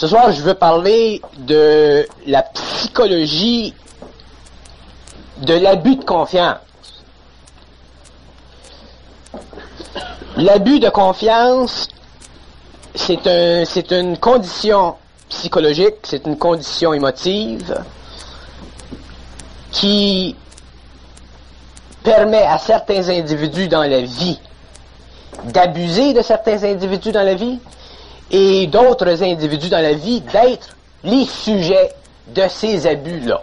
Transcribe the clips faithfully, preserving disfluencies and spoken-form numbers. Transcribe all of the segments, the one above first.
Ce soir, je veux parler de la psychologie de l'abus de confiance. L'abus de confiance, c'est un, c'est une condition psychologique, c'est une condition émotive qui permet à certains individus dans la vie d'abuser de certains individus dans la vie et d'autres individus dans la vie d'être les sujets de ces abus-là.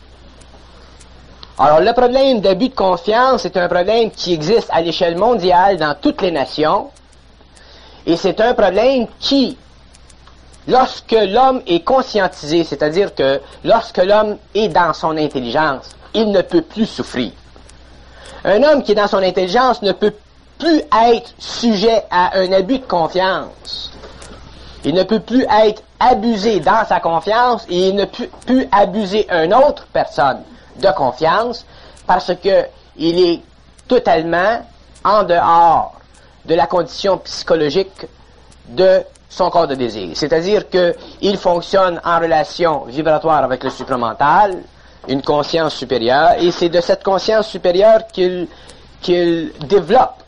Alors, le problème d'abus de confiance est un problème qui existe à l'échelle mondiale dans toutes les nations, et c'est un problème qui, lorsque l'homme est conscientisé, c'est-à-dire que lorsque l'homme est dans son intelligence, il ne peut plus souffrir. Un homme qui est dans son intelligence ne peut plus être sujet à un abus de confiance. Il ne peut plus être abusé dans sa confiance et il ne peut plus abuser une autre personne de confiance parce que il est totalement en dehors de la condition psychologique de son corps de désir. C'est-à-dire que il fonctionne en relation vibratoire avec le supramental, une conscience supérieure, et c'est de cette conscience supérieure qu'il qu'il développe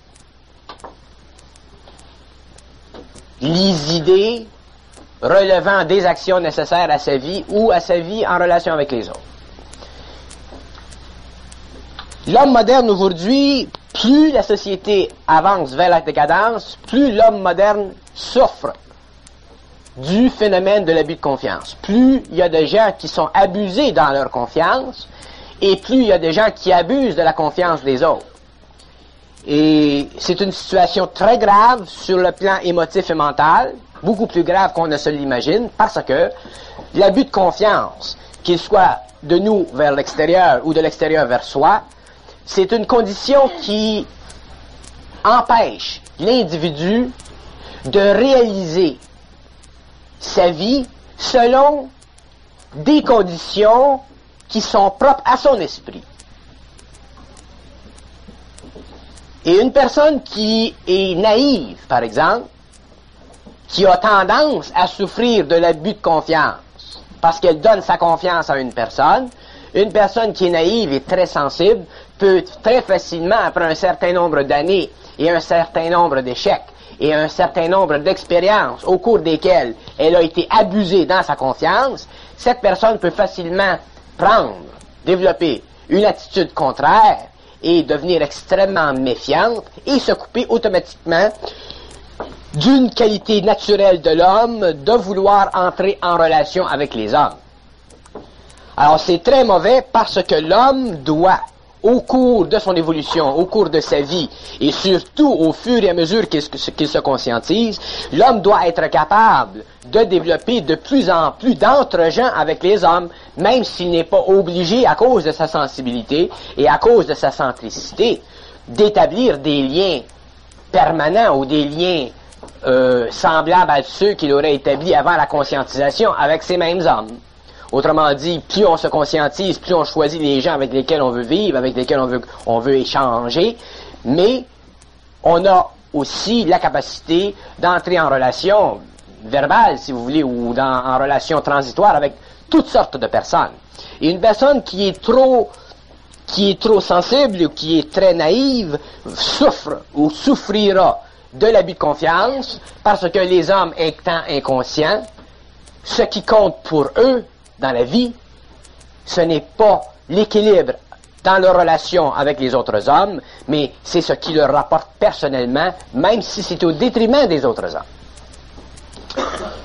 les idées relevant des actions nécessaires à sa vie ou à sa vie en relation avec les autres. L'homme moderne aujourd'hui, plus la société avance vers la décadence, plus l'homme moderne souffre du phénomène de l'abus de confiance. Plus il y a de gens qui sont abusés dans leur confiance, et plus il y a des gens qui abusent de la confiance des autres. Et c'est une situation très grave sur le plan émotif et mental, beaucoup plus grave qu'on ne se l'imagine, parce que l'abus de confiance, qu'il soit de nous vers l'extérieur ou de l'extérieur vers soi, c'est une condition qui empêche l'individu de réaliser sa vie selon des conditions qui sont propres à son esprit. Et une personne qui est naïve, par exemple, qui a tendance à souffrir de l'abus de confiance, parce qu'elle donne sa confiance à une personne, une personne qui est naïve et très sensible peut très facilement, après un certain nombre d'années et un certain nombre d'échecs et un certain nombre d'expériences au cours desquelles elle a été abusée dans sa confiance, cette personne peut facilement prendre, développer une attitude contraire et devenir extrêmement méfiante et se couper automatiquement d'une qualité naturelle de l'homme de vouloir entrer en relation avec les hommes. Alors c'est très mauvais parce que l'homme doit, au cours de son évolution, au cours de sa vie, et surtout au fur et à mesure qu'il, qu'il se conscientise, l'homme doit être capable de développer de plus en plus d'entre-gens avec les hommes, même s'il n'est pas obligé, à cause de sa sensibilité et à cause de sa centricité, d'établir des liens permanents ou des liens euh, semblables à ceux qu'il aurait établis avant la conscientisation avec ces mêmes hommes. Autrement dit, plus on se conscientise, plus on choisit les gens avec lesquels on veut vivre, avec lesquels on veut, on veut échanger, mais on a aussi la capacité d'entrer en relation verbale, si vous voulez, ou dans, en relation transitoire avec toutes sortes de personnes. Et une personne qui est trop, qui est trop sensible ou qui est très naïve souffre ou souffrira de l'abus de confiance parce que les hommes étant inconscients, ce qui compte pour eux dans la vie, ce n'est pas l'équilibre dans leur relation avec les autres hommes, mais c'est ce qui leur rapporte personnellement, même si c'est au détriment des autres hommes.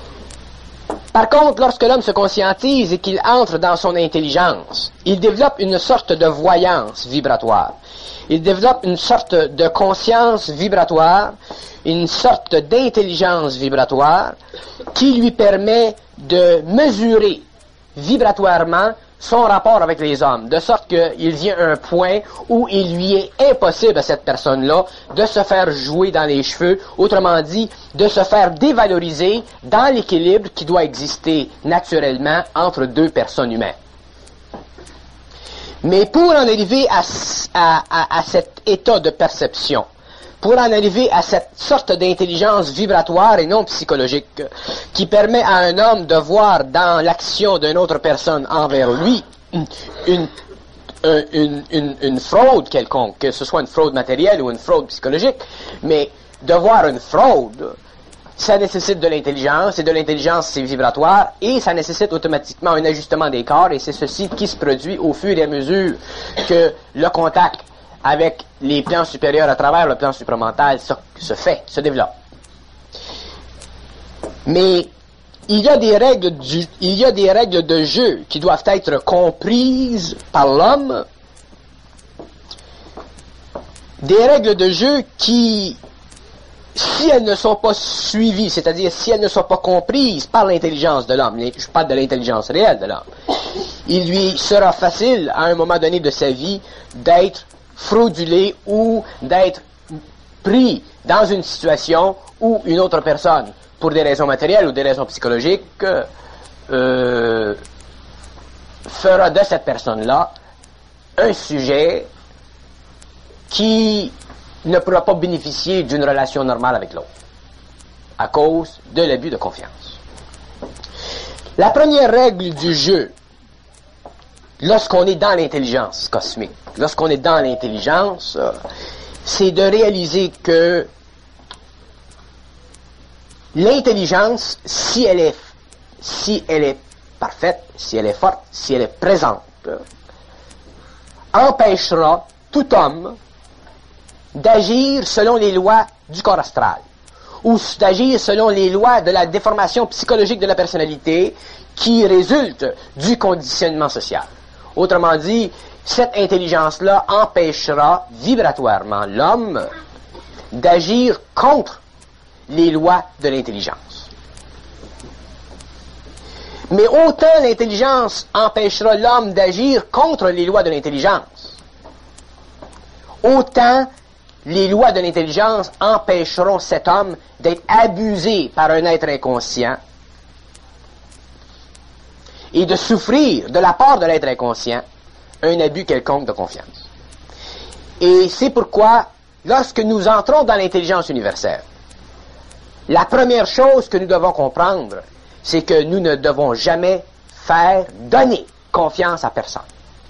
Par contre, lorsque l'homme se conscientise et qu'il entre dans son intelligence, il développe une sorte de voyance vibratoire. Il développe une sorte de conscience vibratoire, une sorte d'intelligence vibratoire qui lui permet de mesurer vibratoirement son rapport avec les hommes, de sorte qu'il vient un point où il lui est impossible à cette personne-là de se faire jouer dans les cheveux, autrement dit, de se faire dévaloriser dans l'équilibre qui doit exister naturellement entre deux personnes humaines. Mais pour en arriver à, à, à, à cet état de perception, pour en arriver à cette sorte d'intelligence vibratoire et non psychologique qui permet à un homme de voir dans l'action d'une autre personne envers lui une, une, une, une fraude quelconque, que ce soit une fraude matérielle ou une fraude psychologique, mais de voir une fraude, ça nécessite de l'intelligence, et de l'intelligence c'est vibratoire, et ça nécessite automatiquement un ajustement des corps, et c'est ceci qui se produit au fur et à mesure que le contact avec les plans supérieurs à travers le plan supramental se, se fait, se développe. Mais il y a des règles du, il y a des règles de jeu qui doivent être comprises par l'homme, des règles de jeu qui, si elles ne sont pas suivies, c'est-à-dire si elles ne sont pas comprises par l'intelligence de l'homme, je parle de l'intelligence réelle de l'homme, il lui sera facile à un moment donné de sa vie d'être fraudulé ou d'être pris dans une situation où une autre personne, pour des raisons matérielles ou des raisons psychologiques, euh, fera de cette personne-là un sujet qui ne pourra pas bénéficier d'une relation normale avec l'autre, à cause de l'abus de confiance. La première règle du jeu, lorsqu'on est dans l'intelligence cosmique, lorsqu'on est dans l'intelligence, c'est de réaliser que l'intelligence, si elle est, si elle est parfaite, si elle est forte, si elle est présente, empêchera tout homme d'agir selon les lois du corps astral, ou d'agir selon les lois de la déformation psychologique de la personnalité qui résulte du conditionnement social. Autrement dit, cette intelligence-là empêchera vibratoirement l'homme d'agir contre les lois de l'intelligence. Mais autant l'intelligence empêchera l'homme d'agir contre les lois de l'intelligence, autant les lois de l'intelligence empêcheront cet homme d'être abusé par un être inconscient et de souffrir de la part de l'être inconscient un abus quelconque de confiance. Et c'est pourquoi, lorsque nous entrons dans l'intelligence universelle, la première chose que nous devons comprendre, c'est que nous ne devons jamais faire donner confiance à personne.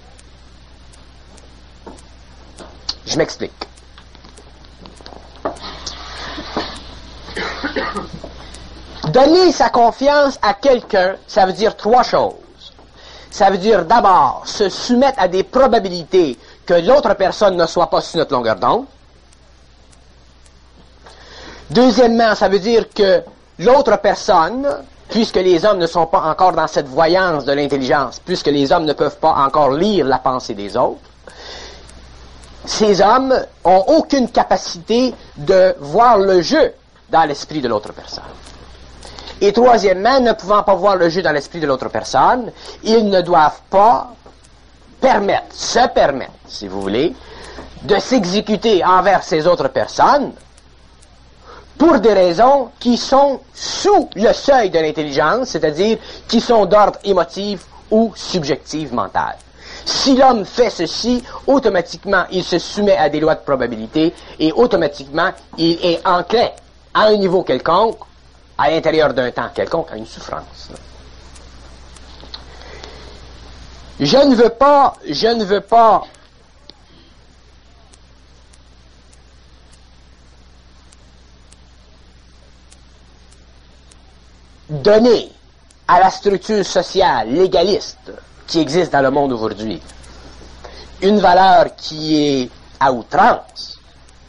Je m'explique. Donner sa confiance à quelqu'un, ça veut dire trois choses. Ça veut dire d'abord se soumettre à des probabilités que l'autre personne ne soit pas sur notre longueur d'onde. Deuxièmement, ça veut dire que l'autre personne, puisque les hommes ne sont pas encore dans cette voyance de l'intelligence, puisque les hommes ne peuvent pas encore lire la pensée des autres, ces hommes n'ont aucune capacité de voir le jeu dans l'esprit de l'autre personne. Et troisièmement, ne pouvant pas voir le jeu dans l'esprit de l'autre personne, ils ne doivent pas permettre, se permettre, si vous voulez, de s'exécuter envers ces autres personnes pour des raisons qui sont sous le seuil de l'intelligence, c'est-à-dire qui sont d'ordre émotif ou subjectif mental. Si l'homme fait ceci, automatiquement, il se soumet à des lois de probabilité et automatiquement, il est enclin à un niveau quelconque, à l'intérieur d'un temps quelconque, à une souffrance. Je ne veux pas, je ne veux pas donner à la structure sociale légaliste qui existe dans le monde aujourd'hui une valeur qui est à outrance.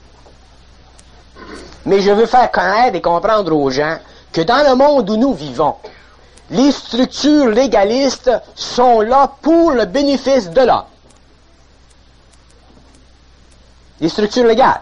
Mais je veux faire connaître et comprendre aux gens que dans le monde où nous vivons, les structures légalistes sont là pour le bénéfice de l'homme. Les structures légales.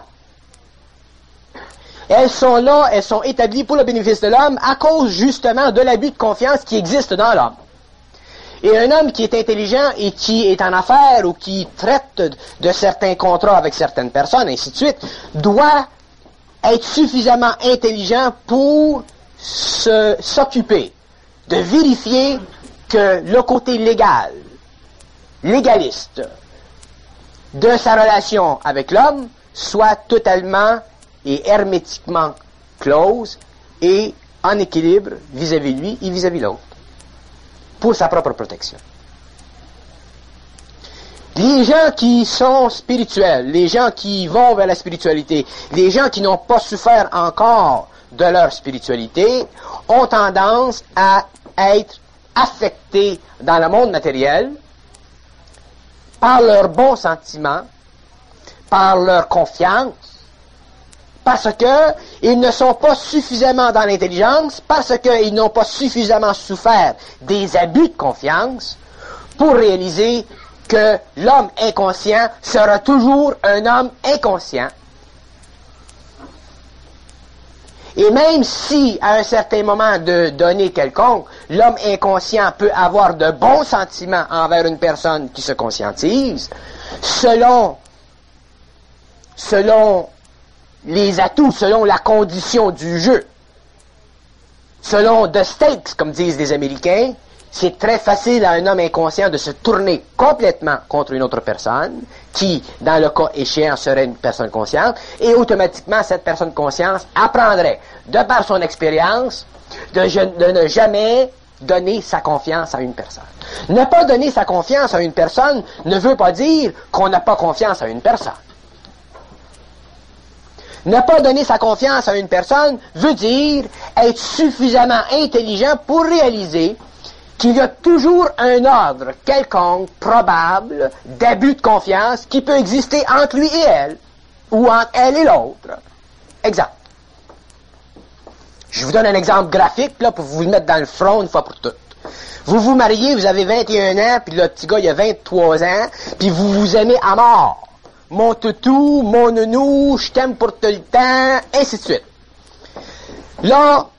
Elles sont là, elles sont établies pour le bénéfice de l'homme à cause justement de l'abus de confiance qui existe dans l'homme. Et un homme qui est intelligent et qui est en affaires ou qui traite de certains contrats avec certaines personnes, ainsi de suite, doit être suffisamment intelligent pour se, s'occuper de vérifier que le côté légal, légaliste de sa relation avec l'homme soit totalement est hermétiquement close et en équilibre vis-à-vis lui et vis-à-vis l'autre, pour sa propre protection. Les gens qui sont spirituels, les gens qui vont vers la spiritualité, les gens qui n'ont pas souffert encore de leur spiritualité, ont tendance à être affectés dans le monde matériel par leurs bons sentiments, par leur confiance, parce que ils ne sont pas suffisamment dans l'intelligence, parce qu'ils n'ont pas suffisamment souffert des abus de confiance pour réaliser que l'homme inconscient sera toujours un homme inconscient. Et même si, à un certain moment de donné quelconque, l'homme inconscient peut avoir de bons sentiments envers une personne qui se conscientise, selon, selon les atouts, selon la condition du jeu, selon the stakes, comme disent les Américains, c'est très facile à un homme inconscient de se tourner complètement contre une autre personne, qui, dans le cas échéant, serait une personne consciente, et automatiquement, cette personne consciente apprendrait, de par son expérience, de, de ne jamais donner sa confiance à une personne. Ne pas donner sa confiance à une personne ne veut pas dire qu'on n'a pas confiance à une personne. Ne pas donner sa confiance à une personne veut dire être suffisamment intelligent pour réaliser qu'il y a toujours un ordre quelconque, probable, d'abus de confiance qui peut exister entre lui et elle, ou entre elle et l'autre. Exemple. Je vous donne un exemple graphique, là, pour vous le mettre dans le front une fois pour toutes. Vous vous mariez, vous avez vingt et un ans, puis le petit gars, il a vingt-trois ans, puis vous vous aimez à mort. Mon toutou, mon nounou, je t'aime pour tout le temps, ainsi de suite. Là,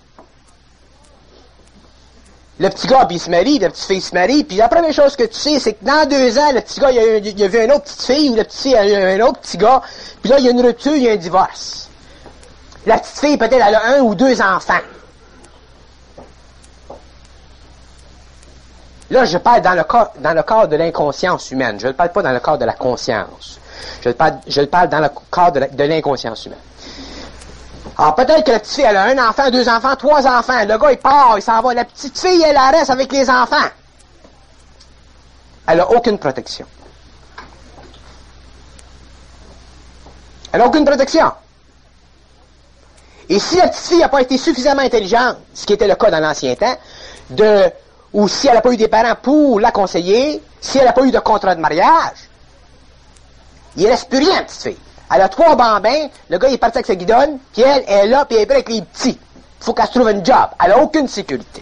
le petit gars, puis il se marie, la petite fille se marie, puis la première chose que tu sais, c'est que dans deux ans, le petit gars, il a, il a vu une autre petite fille, ou la petite fille a eu un autre petit gars, puis là, il y a une rupture, il y a un divorce. La petite fille, peut-être, elle a un ou deux enfants. Là, je parle dans le corps, dans le cadre de l'inconscience humaine. Je ne parle pas dans le cadre de la conscience. Je parle, je parle dans le cadre de, la, de l'inconscience humaine. Alors, peut-être que la petite fille, elle a un enfant, deux enfants, trois enfants. Le gars, il part, il s'en va. La petite fille, elle, elle reste avec les enfants. Elle n'a aucune protection. Elle n'a aucune protection. Et si la petite fille n'a pas été suffisamment intelligente, ce qui était le cas dans l'ancien temps, de, ou si elle n'a pas eu des parents pour la conseiller, si elle n'a pas eu de contrat de mariage, il ne reste plus rien, petite fille. Elle a trois bambins, le gars il est parti avec sa guidonne, puis elle, elle est là, puis elle est prête avec les petits. Il faut qu'elle se trouve un job. Elle n'a aucune sécurité.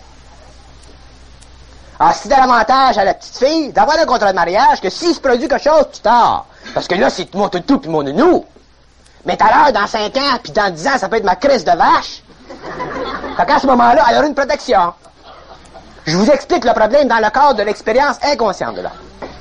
Alors, c'est l'avantage à la petite fille d'avoir un contrat de mariage que s'il se produit quelque chose, tu t'as. Parce que là, c'est mon toutou puis mon nounou. Mais tout à l'heure, dans cinq ans, puis dans dix ans, ça peut être ma crisse de vache. Fait qu'à ce moment-là, elle aura une protection. Je vous explique le problème dans le cadre de l'expérience inconsciente de l'homme.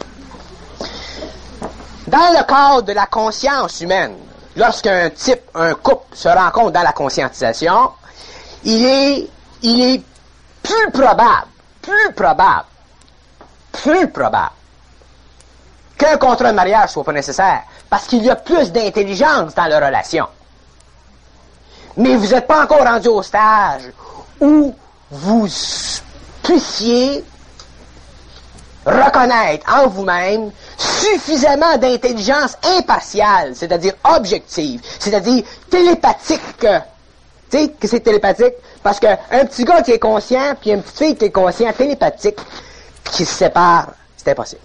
Dans le cadre de la conscience humaine, lorsqu'un type, un couple se rencontre dans la conscientisation, il est, il est plus probable, plus probable, plus probable qu'un contrat de mariage soit pas nécessaire, parce qu'il y a plus d'intelligence dans leur relation. Mais vous n'êtes pas encore rendu au stage où vous puissiez reconnaître en vous-même suffisamment d'intelligence impartiale, c'est-à-dire objective, c'est-à-dire télépathique. Tu sais que c'est télépathique? Parce qu'un petit gars qui est conscient, puis une petite fille qui est conscient, télépathique, qui se séparent, c'est impossible.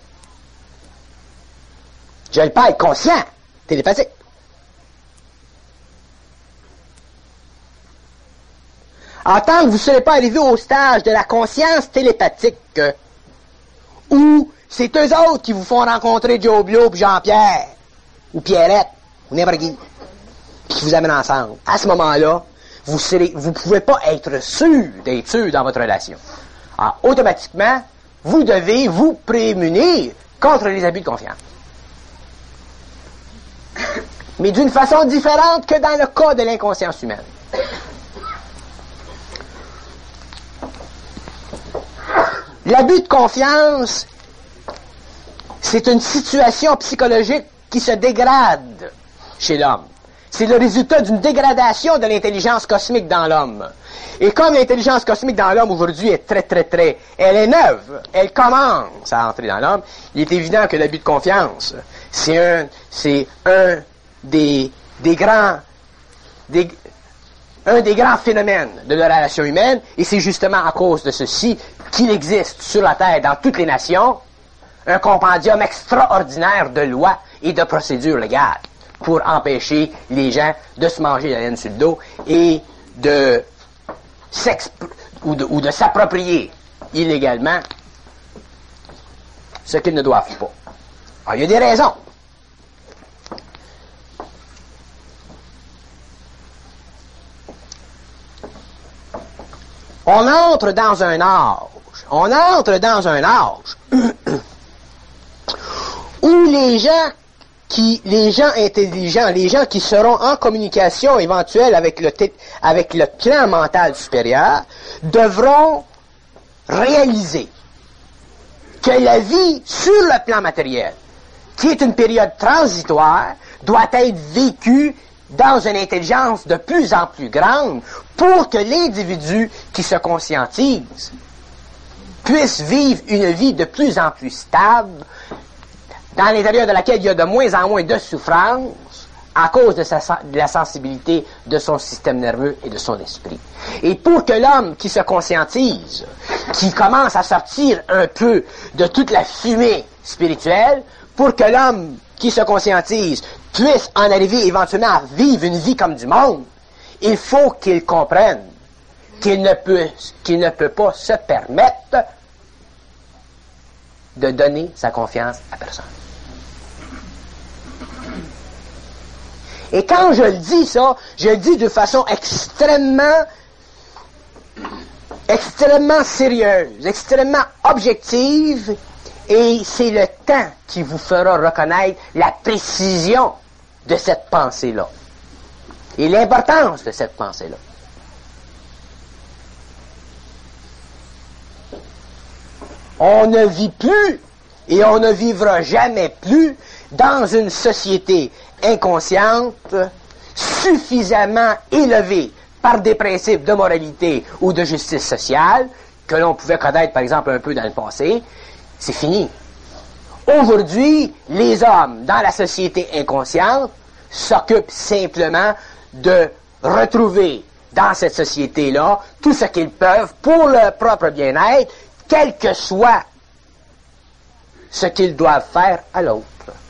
Je ne pas être conscient, télépathique. En tant que vous ne serez pas arrivé au stage de la conscience télépathique, où c'est eux autres qui vous font rencontrer Joe Blow puis Jean-Pierre, ou Pierrette, ou n'importe qui, puis qui vous amènent ensemble. À ce moment-là, vous serez, vous pouvez pas être sûr d'être sûr dans votre relation. Alors, automatiquement, vous devez vous prémunir contre les abus de confiance. Mais d'une façon différente que dans le cas de l'inconscience humaine. L'abus de confiance, c'est une situation psychologique qui se dégrade chez l'homme. c'est le résultat d'une dégradation de l'intelligence cosmique dans l'homme. Et comme l'intelligence cosmique dans l'homme aujourd'hui est très, très, très... Elle est neuve, elle commence à entrer dans l'homme, il est évident que l'abus de confiance, c'est un, c'est un des, des grands... Des, un des grands phénomènes de la relation humaine, et c'est justement à cause de ceci qu'il existe sur la Terre, dans toutes les nations, un compendium extraordinaire de lois et de procédures légales pour empêcher les gens de se manger la laine sur le dos et de ou de, ou de s'approprier illégalement ce qu'ils ne doivent pas. Alors, il y a des raisons. On entre dans un âge, on entre dans un âge où les gens qui, les gens intelligents, les gens qui seront en communication éventuelle avec le, avec le plan mental supérieur, devront réaliser que la vie sur le plan matériel, qui est une période transitoire, doit être vécue dans une intelligence de plus en plus grande pour que l'individu qui se conscientise puisse vivre une vie de plus en plus stable, dans l'intérieur de laquelle il y a de moins en moins de souffrance à cause de, sa, de la sensibilité de son système nerveux et de son esprit. Et pour que l'homme qui se conscientise, qui commence à sortir un peu de toute la fumée spirituelle, pour que l'homme qui se conscientise puisse en arriver éventuellement à vivre une vie comme du monde, il faut qu'il comprenne qu'il ne peut, qu'il ne peut pas se permettre de donner sa confiance à personne. Et quand je le dis ça, je le dis de façon extrêmement, extrêmement sérieuse, extrêmement objective, et c'est le temps qui vous fera reconnaître la précision de cette pensée-là et l'importance de cette pensée-là. On ne vit plus et on ne vivra jamais plus dans une société inconsciente suffisamment élevée par des principes de moralité ou de justice sociale que l'on pouvait connaître par exemple un peu dans le passé. C'est fini. Aujourd'hui, les hommes dans la société inconsciente s'occupent simplement de retrouver dans cette société-là tout ce qu'ils peuvent pour leur propre bien-être, quel que soit ce qu'ils doivent faire à l'autre.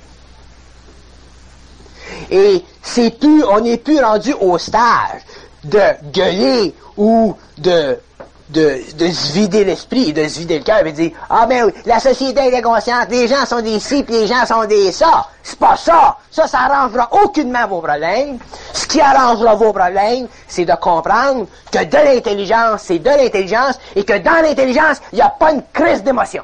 Et c'est plus, on n'est plus rendu au stage de gueuler ou de, de, de se vider l'esprit, de se vider le cœur et de dire « Ah ben oui, la société est inconsciente, les gens sont des ci, puis les gens sont des ça. » C'est pas ça. Ça, ça arrangera aucunement vos problèmes. Ce qui arrangera vos problèmes, c'est de comprendre que de l'intelligence, c'est de l'intelligence, et que dans l'intelligence, il n'y a pas une crise d'émotion.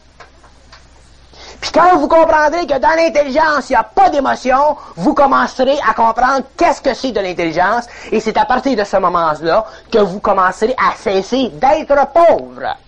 Puis quand vous comprendrez que dans l'intelligence, il n'y a pas d'émotion, vous commencerez à comprendre qu'est-ce que c'est de l'intelligence, et c'est à partir de ce moment-là que vous commencerez à cesser d'être pauvre.